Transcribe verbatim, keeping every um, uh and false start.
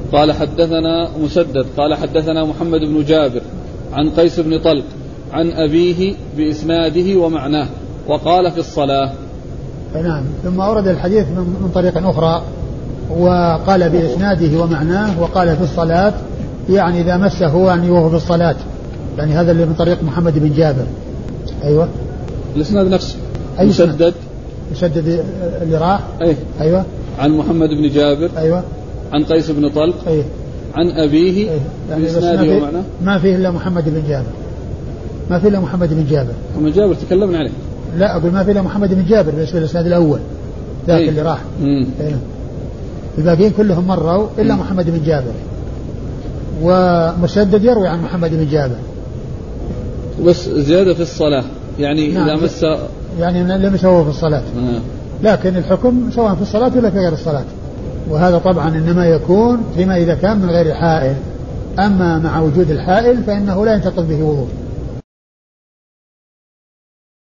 قال حدثنا مسدد قال حدثنا محمد بن جابر عن قيس بن طلق عن أبيه بإسناده ومعناه وقال في الصلاة. نعم. ثم أورد الحديث من طريق أخرى وقال بإسناده ومعناه وقال في الصلاة، يعني إذا مسه يعني وهو في الصلاة، يعني هذا اللي من طريق محمد بن جابر. أيوة الإسناد نفسه. أي مسدد مسدد اللي راح. أيه. أيوة عن محمد بن جابر. أيوة. عن قيس بن طلق. أيه. عن أبيه. أيه. يعني بإسناده ومعناه ما فيه إلا محمد بن جابر، ما فيه إلا محمد بن جابر. محمد جابر تكلمنا عليه. لا أقول ما فيه إلا محمد بن جابر بالنسبة للإسناد الأول ذاك أيه. اللي راح. أيه. الباقيين كلهم مروا إلا مم. محمد بن جابر، ومسدد يروي عن محمد بن جابر بس زيادة في الصلاة، يعني نعم. إذا مس يعني لم يسوه في الصلاة. نعم. لكن الحكم سواء في الصلاة ولا في غير الصلاة، وهذا طبعا إنما يكون فيما إذا كان من غير حائل، أما مع وجود الحائل فإنه لا ينتقض به وضوء.